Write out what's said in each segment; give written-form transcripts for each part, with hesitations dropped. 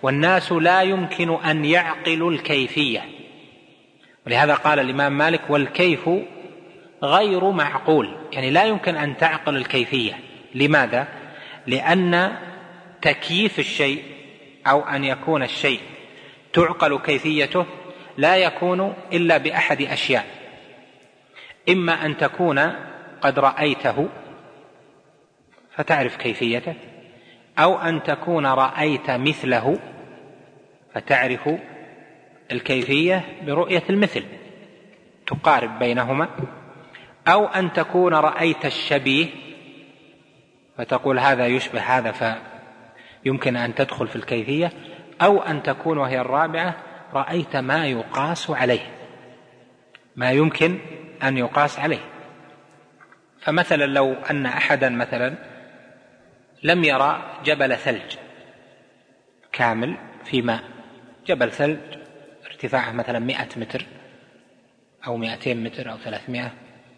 والناس لا يمكن أن يعقلوا الكيفية، ولهذا قال الإمام مالك: والكيف غير معقول، يعني لا يمكن أن تعقل الكيفية. لماذا؟ لأن تكييف الشيء أو أن يكون الشيء تعقل كيفيته لا يكون إلا بأحد أشياء: إما أن تكون قد رأيته فتعرف كيفيته، أو أن تكون رأيت مثله فتعرف الكيفية برؤية المثل تقارب بينهما، أو أن تكون رأيت الشبيه فتقول هذا يشبه هذا فيمكن أن تدخل في الكيفية، أو أن تكون، وهي الرابعة، رأيت ما يقاس عليه، ما يمكن أن يقاس عليه. فمثلا لو أن أحدا مثلا لم يرى جبل ثلج كامل في ماء، جبل ثلج ارتفاعه مثلا 100 متر أو 200 متر أو 300،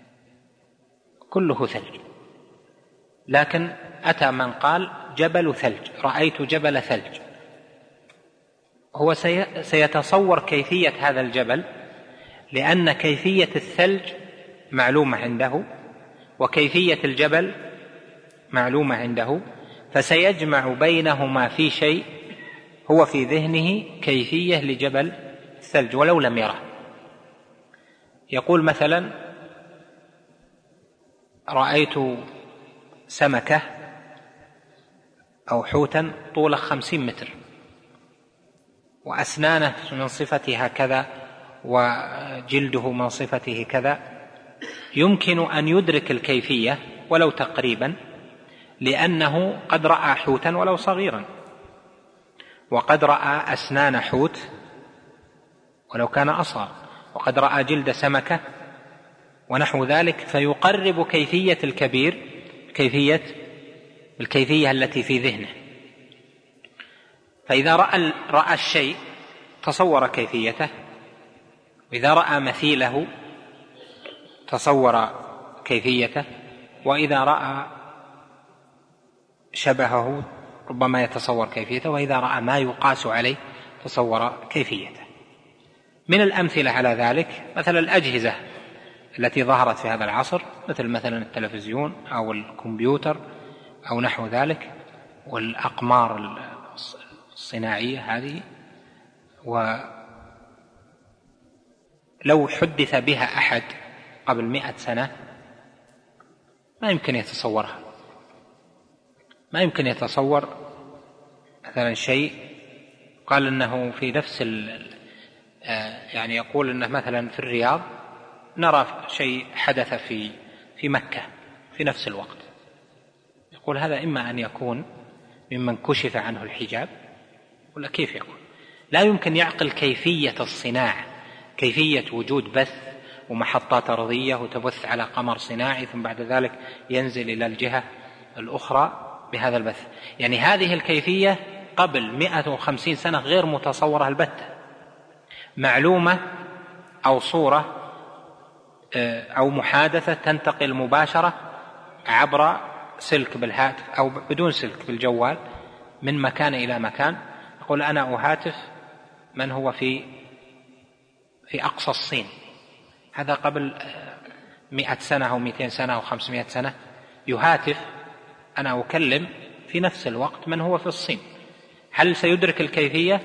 كله ثلج، لكن أتى من قال جبل ثلج، رأيت جبل ثلج، هو سيتصور كيفية هذا الجبل، لأن كيفية الثلج معلومة عنده وكيفية الجبل معلومة عنده، فسيجمع بينهما في شيء هو في ذهنه كيفية لجبل الثلج ولو لم يره. يقول مثلا: رأيت سمكة أو حوتا طوله 50 متر وأسنانه من صفتها كذا وجلده من صفته كذا، يمكن أن يدرك الكيفية ولو تقريبا، لأنه قد رأى حوتا ولو صغيرا، وقد رأى أسنان حوت ولو كان أصغر، وقد رأى جلد سمكة ونحو ذلك، فيقرب كيفية الكبير الكيفية التي في ذهنه. فإذا رأى الشيء تصور كيفيته، وإذا رأى مثيله تصور كيفيته، وإذا رأى شبهه ربما يتصور كيفيته، وإذا رأى ما يقاس عليه تصور كيفيته. من الأمثلة على ذلك مثل الأجهزة التي ظهرت في هذا العصر، مثلا التلفزيون أو الكمبيوتر أو نحو ذلك، والأقمار الصناعية هذه، ولو حدث بها أحد قبل 100 سنة ما يمكن يتصورها، ما يمكن يتصور مثلا شيء قال إنه في نفس يعني يقول إنه مثلا في الرياض نرى شيء حدث في مكة في نفس الوقت، يقول هذا إما أن يكون ممن كشف عنه الحجاب، ولا كيف يكون؟ لا يمكن يعقل كيفية الصناعة، كيفية وجود بث ومحطات أرضية وتبث على قمر صناعي ثم بعد ذلك ينزل إلى الجهة الأخرى بهذا البث. يعني هذه الكيفية قبل 150 سنة غير متصورة البتة، معلومة أو صورة أو محادثة تنتقل مباشرة عبر سلك بالهاتف أو بدون سلك بالجوال من مكان إلى مكان. يقول أنا أهاتف من هو في أقصى الصين، هذا قبل 100 سنة أو 200 سنة أو 500 سنة يهاتف، أنا أكلم في نفس الوقت من هو في الصين. هل سيدرك الكيفية؟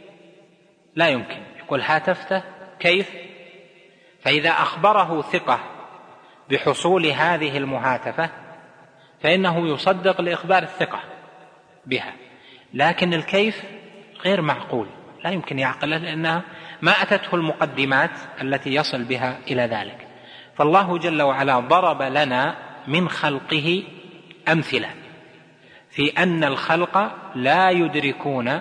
لا يمكن. يقول هاتفته كيف؟ فإذا أخبره ثقة بحصول هذه المهاتفة فإنه يصدق لإخبار الثقة بها، لكن الكيف غير معقول، لا يمكن يعقله لأنها ما أتته المقدمات التي يصل بها إلى ذلك. فالله جل وعلا ضرب لنا من خلقه أمثلة في أن الخلق لا يدركون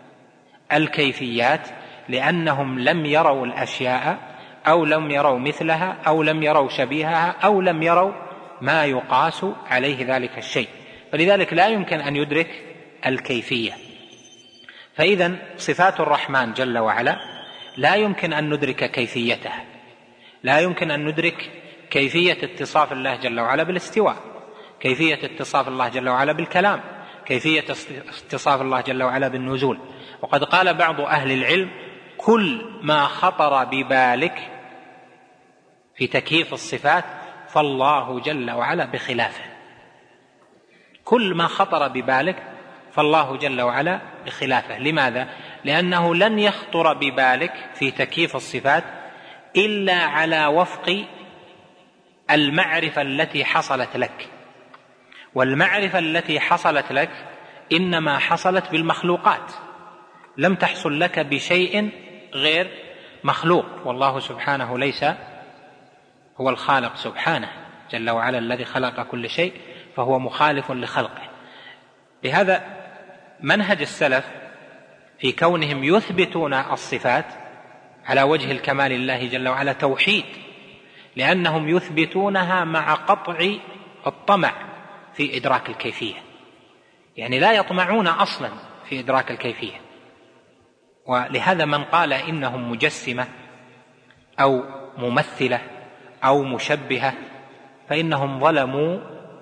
الكيفيات لأنهم لم يروا الأشياء أو لم يروا مثلها أو لم يروا شبيهها أو لم يروا ما يقاس عليه ذلك الشيء، فلذلك لا يمكن أن يدرك الكيفية. فإذن صفات الرحمن جل وعلا لا يمكن أن ندرك كيفيتها، لا يمكن أن ندرك كيفية اتصاف الله جل وعلا بالاستواء، كيفية اتصاف الله جل وعلا بالكلام، كيفية اتصاف الله جل وعلا بالنزول. وقد قال بعض أهل العلم: كل ما خطر ببالك في تكييف الصفات فالله جل وعلا بخلافه. كل ما خطر ببالك فالله جل وعلا بخلافه. لماذا؟ لأنه لن يخطر ببالك في تكييف الصفات إلا على وفق المعرفة التي حصلت لك، والمعرفة التي حصلت لك إنما حصلت بالمخلوقات، لم تحصل لك بشيء غير مخلوق، والله سبحانه ليس هو الخالق سبحانه جل وعلا الذي خلق كل شيء، فهو مخالف لخلقه. لهذا منهج السلف في كونهم يثبتون الصفات على وجه الكمال لله جل وعلا توحيد، لأنهم يثبتونها مع قطع الطمع في إدراك الكيفية، يعني لا يطمعون أصلا في إدراك الكيفية. ولهذا من قال إنهم مجسمة أو ممثلة أو مشبهة فإنهم ظلموا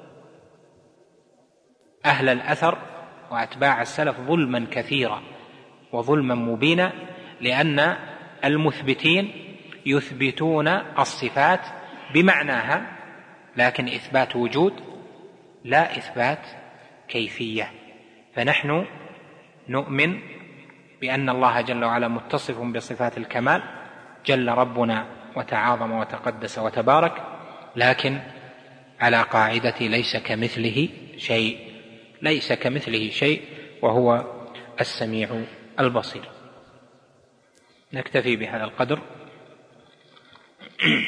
أهل الأثر وأتباع السلف ظلما كثيرا وظلما مبينا، لأن المثبتين يثبتون الصفات بمعناها، لكن إثبات وجود لا إثبات كيفية. فنحن نؤمن بأن الله جل وعلا متصف بصفات الكمال، جل ربنا وتعاظم وتقدس وتبارك، لكن على قاعدة ليس كمثله شيء، ليس كمثله شيء وهو السميع البصير. نكتفي بهذا القدر.